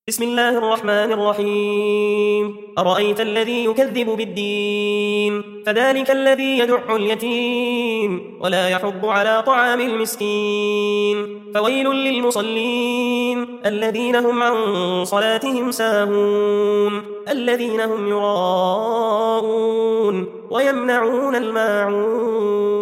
بسم الله الرحمن الرحيم أرأيت الذي يكذب بالدين فذلك الذي يدع اليتيم ولا يحض على طعام المسكين فويل للمصلين الذين هم عن صلاتهم ساهون الذين هم يراءون ويمنعون الماعون